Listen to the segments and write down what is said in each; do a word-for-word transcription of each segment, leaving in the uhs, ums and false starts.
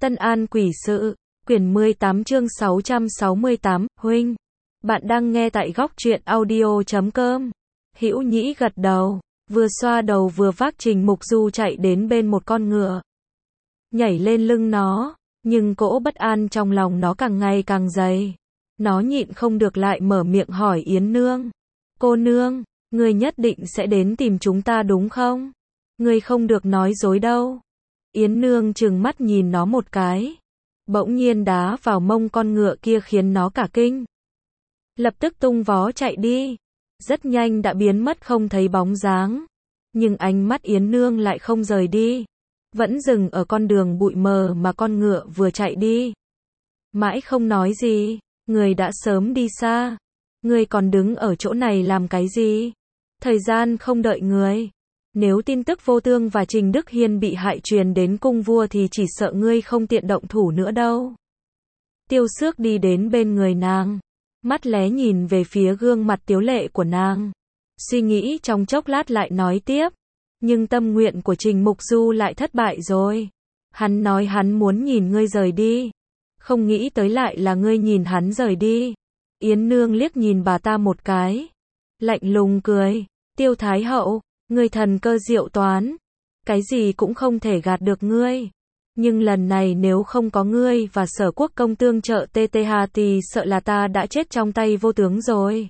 Tân An Quỷ Sự, quyển mười tám chương sáu trăm sáu mươi tám, huynh. Bạn đang nghe tại góc truyện audio chấm com. Hữu Nhĩ gật đầu, vừa xoa đầu vừa vác Trình Mục Du chạy đến bên một con ngựa. Nhảy lên lưng nó, nhưng cỗ bất an trong lòng nó càng ngày càng dày. Nó nhịn không được lại mở miệng hỏi Yến Nương. Cô nương, người nhất định sẽ đến tìm chúng ta đúng không? Người không được nói dối đâu. Yến Nương trừng mắt nhìn nó một cái. Bỗng nhiên đá vào mông con ngựa kia khiến nó cả kinh. Lập tức tung vó chạy đi. Rất nhanh đã biến mất không thấy bóng dáng. Nhưng ánh mắt Yến Nương lại không rời đi. Vẫn dừng ở con đường bụi mờ mà con ngựa vừa chạy đi. Mãi không nói gì. Người đã sớm đi xa. Người còn đứng ở chỗ này làm cái gì? Thời gian không đợi người. Nếu tin tức Vô Tương và Trình Đức Hiên bị hại truyền đến cung vua thì chỉ sợ ngươi không tiện động thủ nữa đâu. Tiêu Xước đi đến bên người nàng. Mắt lé nhìn về phía gương mặt tiếu lệ của nàng. Suy nghĩ trong chốc lát lại nói tiếp. Nhưng tâm nguyện của Trình Mục Du lại thất bại rồi. Hắn nói hắn muốn nhìn ngươi rời đi. Không nghĩ tới lại là ngươi nhìn hắn rời đi. Yến Nương liếc nhìn bà ta một cái. Lạnh lùng cười. Tiêu Thái Hậu, ngươi thần cơ diệu toán. Cái gì cũng không thể gạt được ngươi. Nhưng lần này nếu không có ngươi và Sở Quốc công tương trợ tê tê hà thì sợ là ta đã chết trong tay Vô Tướng rồi.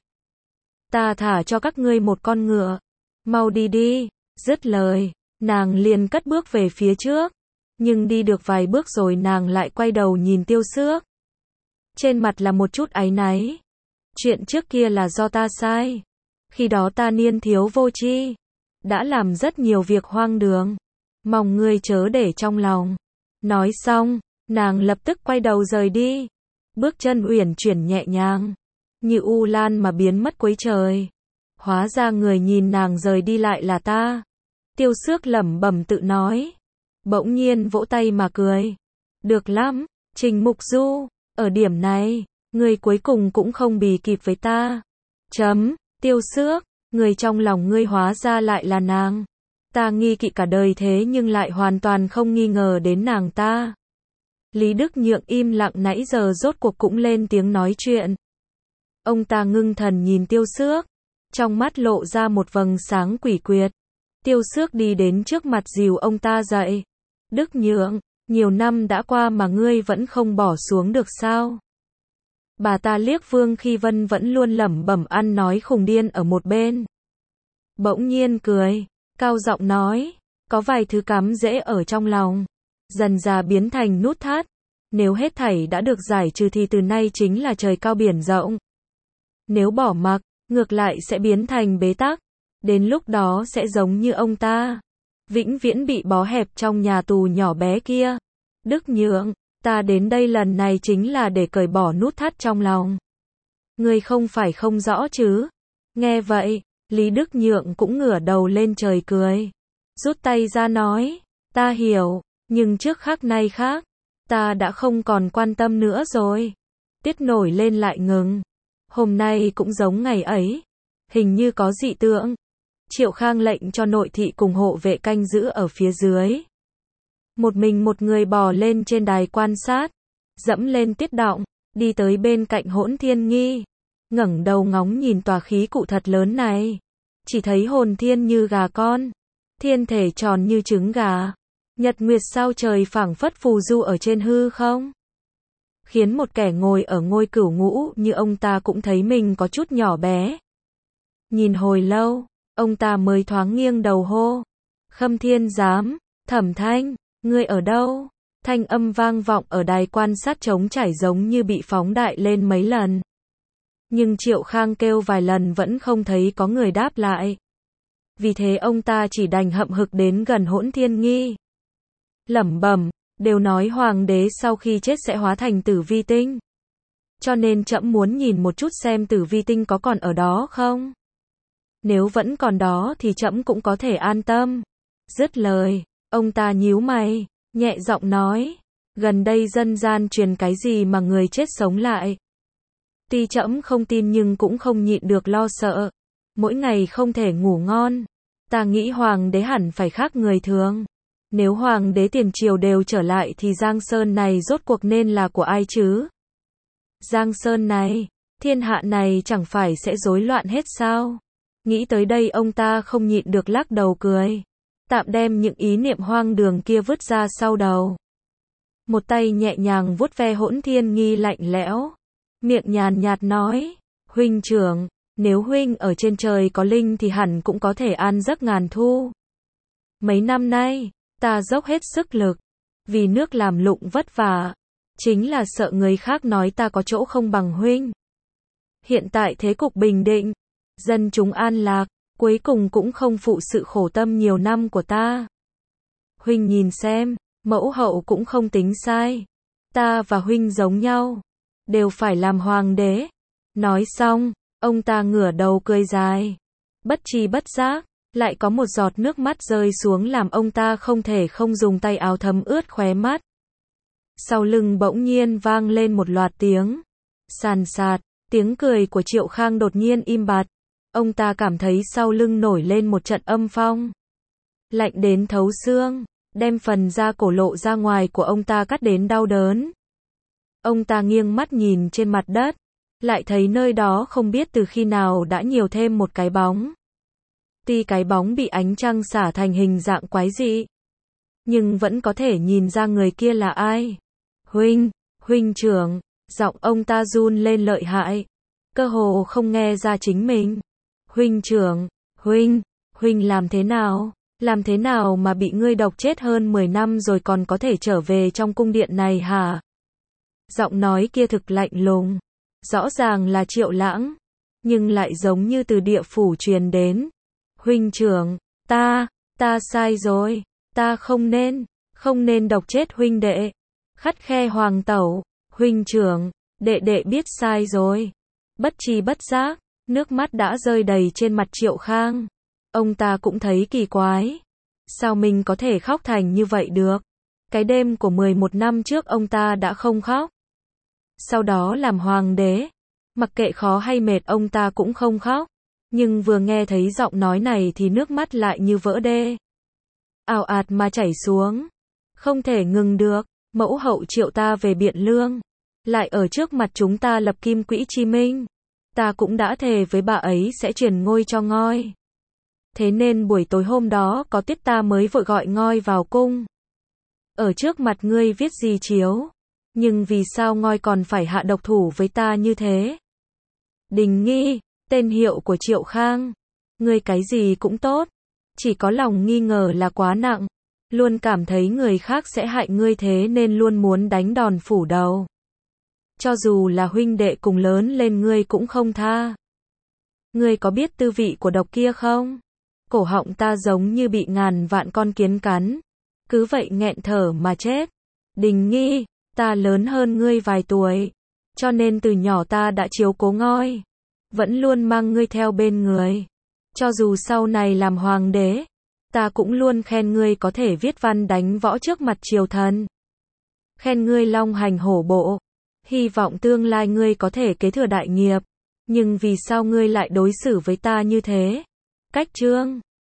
Ta thả cho các ngươi một con ngựa. Mau đi đi. Dứt lời, nàng liền cất bước về phía trước. Nhưng đi được vài bước rồi nàng lại quay đầu nhìn Tiêu Xước. Trên mặt là một chút áy náy. Chuyện trước kia là do ta sai. Khi đó ta niên thiếu vô tri, đã làm rất nhiều việc hoang đường. Mong ngươi chớ để trong lòng. Nói xong, nàng lập tức quay đầu rời đi. Bước chân uyển chuyển nhẹ nhàng, như u lan mà biến mất cuối trời. Hóa ra người nhìn nàng rời đi lại là ta. Tiêu Xước lẩm bẩm tự nói. Bỗng nhiên vỗ tay mà cười. Được lắm, Trình Mục Du, ở điểm này, ngươi cuối cùng cũng không bì kịp với ta. Chấm, Tiêu Xước, người trong lòng ngươi hóa ra lại là nàng. Ta nghi kỵ cả đời thế nhưng lại hoàn toàn không nghi ngờ đến nàng ta. Lý Đức Nhượng im lặng nãy giờ rốt cuộc cũng lên tiếng nói chuyện. Ông ta ngưng thần nhìn Tiêu Xước, trong mắt lộ ra một vầng sáng quỷ quyệt. Tiêu Xước đi đến trước mặt dìu ông ta dậy. Đức Nhượng, nhiều năm đã qua mà ngươi vẫn không bỏ xuống được sao? Bà ta liếc Vương Khi Vân vẫn luôn lẩm bẩm ăn nói khùng điên ở một bên. Bỗng nhiên cười, cao giọng nói, có vài thứ cắm rễ ở trong lòng, dần dà biến thành nút thắt. Nếu hết thảy đã được giải trừ thì từ nay chính là trời cao biển rộng. Nếu bỏ mặc, ngược lại sẽ biến thành bế tắc. Đến lúc đó sẽ giống như ông ta, vĩnh viễn bị bó hẹp trong nhà tù nhỏ bé kia. Đức Nhượng, ta đến đây lần này chính là để cởi bỏ nút thắt trong lòng. Ngươi không phải không rõ chứ? Nghe vậy, Lý Đức Nhượng cũng ngửa đầu lên trời cười. Rút tay ra nói, ta hiểu, nhưng trước khắc nay khác, ta đã không còn quan tâm nữa rồi. Tiết nổi lên lại ngừng. Hôm nay cũng giống ngày ấy, hình như có dị tượng. Triệu Khang lệnh cho nội thị cùng hộ vệ canh giữ ở phía dưới. Một mình một người bò lên trên đài quan sát, dẫm lên tiết động, đi tới bên cạnh Hỗn Thiên Nghi, ngẩng đầu ngóng nhìn tòa khí cụ thật lớn này. Chỉ thấy hồn thiên như gà con, thiên thể tròn như trứng gà, nhật nguyệt sao trời phảng phất phù du ở trên hư không. Khiến một kẻ ngồi ở ngôi cửu ngũ như ông ta cũng thấy mình có chút nhỏ bé. Nhìn hồi lâu, ông ta mới thoáng nghiêng đầu hô. Khâm Thiên Giám, Thẩm Thanh, ngươi ở đâu? Thanh âm vang vọng ở đài quan sát trống trải giống như bị phóng đại lên mấy lần. Nhưng Triệu Khang kêu vài lần vẫn không thấy có người đáp lại. Vì thế ông ta chỉ đành hậm hực đến gần Hỗn Thiên Nghi. Lẩm bẩm, đều nói hoàng đế sau khi chết sẽ hóa thành Tử Vi Tinh. Cho nên trẫm muốn nhìn một chút xem Tử Vi Tinh có còn ở đó không? Nếu vẫn còn đó thì trẫm cũng có thể an tâm. Dứt lời, ông ta nhíu mày, nhẹ giọng nói, gần đây dân gian truyền cái gì mà người chết sống lại. Tuy trẫm không tin nhưng cũng không nhịn được lo sợ. Mỗi ngày không thể ngủ ngon. Ta nghĩ hoàng đế hẳn phải khác người thường. Nếu hoàng đế tiền triều đều trở lại thì Giang Sơn này rốt cuộc nên là của ai chứ? Giang Sơn này, thiên hạ này chẳng phải sẽ rối loạn hết sao? Nghĩ tới đây ông ta không nhịn được lắc đầu cười. Tạm đem những ý niệm hoang đường kia vứt ra sau đầu. Một tay nhẹ nhàng vuốt ve Hỗn Thiên Nghi lạnh lẽo. Miệng nhàn nhạt nói, huynh trưởng, nếu huynh ở trên trời có linh thì hẳn cũng có thể an giấc ngàn thu. Mấy năm nay, ta dốc hết sức lực, vì nước làm lụng vất vả, chính là sợ người khác nói ta có chỗ không bằng huynh. Hiện tại thế cục bình định, dân chúng an lạc, cuối cùng cũng không phụ sự khổ tâm nhiều năm của ta. Huynh nhìn xem, mẫu hậu cũng không tính sai. Ta và huynh giống nhau, đều phải làm hoàng đế. Nói xong, ông ta ngửa đầu cười dài. Bất tri bất giác, lại có một giọt nước mắt rơi xuống làm ông ta không thể không dùng tay áo thấm ướt khóe mắt. Sau lưng bỗng nhiên vang lên một loạt tiếng. Sàn sạt, tiếng cười của Triệu Khang đột nhiên im bặt. Ông ta cảm thấy sau lưng nổi lên một trận âm phong. Lạnh đến thấu xương, đem phần da cổ lộ ra ngoài của ông ta cắt đến đau đớn. Ông ta nghiêng mắt nhìn trên mặt đất, lại thấy nơi đó không biết từ khi nào đã nhiều thêm một cái bóng. Tuy cái bóng bị ánh trăng xả thành hình dạng quái dị, nhưng vẫn có thể nhìn ra người kia là ai. Huynh, huynh trưởng, giọng ông ta run lên lợi hại, cơ hồ không nghe ra chính mình. Huynh trưởng, huynh, huynh làm thế nào, làm thế nào mà bị ngươi độc chết hơn mười năm rồi còn có thể trở về trong cung điện này hả? Giọng nói kia thực lạnh lùng, rõ ràng là Triệu Lãng, nhưng lại giống như từ địa phủ truyền đến. Huynh trưởng, ta, ta sai rồi, ta không nên, không nên độc chết huynh đệ. Khắt khe hoàng tẩu, huynh trưởng, đệ đệ biết sai rồi. Bất tri bất giác, nước mắt đã rơi đầy trên mặt Triệu Khang. Ông ta cũng thấy kỳ quái. Sao mình có thể khóc thành như vậy được? Cái đêm của mười một năm trước ông ta đã không khóc. Sau đó làm hoàng đế, mặc kệ khó hay mệt ông ta cũng không khóc. Nhưng vừa nghe thấy giọng nói này thì nước mắt lại như vỡ đê. Ào ạt mà chảy xuống. Không thể ngừng được, mẫu hậu triệu ta về Biện Lương. Lại ở trước mặt chúng ta lập Kim Quỹ Chi Minh. Ta cũng đã thề với bà ấy sẽ truyền ngôi cho ngôi. Thế nên buổi tối hôm đó có tiết ta mới vội gọi ngôi vào cung. Ở trước mặt ngươi viết gì chiếu. Nhưng vì sao ngôi còn phải hạ độc thủ với ta như thế? Đình Nghi, tên hiệu của Triệu Khang. Ngươi cái gì cũng tốt. Chỉ có lòng nghi ngờ là quá nặng. Luôn cảm thấy người khác sẽ hại ngươi thế nên luôn muốn đánh đòn phủ đầu. Cho dù là huynh đệ cùng lớn lên ngươi cũng không tha. Ngươi có biết tư vị của độc kia không? Cổ họng ta giống như bị ngàn vạn con kiến cắn. Cứ vậy nghẹn thở mà chết. Đình Nghi, ta lớn hơn ngươi vài tuổi. Cho nên từ nhỏ ta đã chiếu cố ngôi. Vẫn luôn mang ngươi theo bên người. Cho dù sau này làm hoàng đế, ta cũng luôn khen ngươi có thể viết văn đánh võ trước mặt triều thần. Khen ngươi long hành hổ bộ. Hy vọng tương lai ngươi có thể kế thừa đại nghiệp. Nhưng vì sao ngươi lại đối xử với ta như thế? Cách chương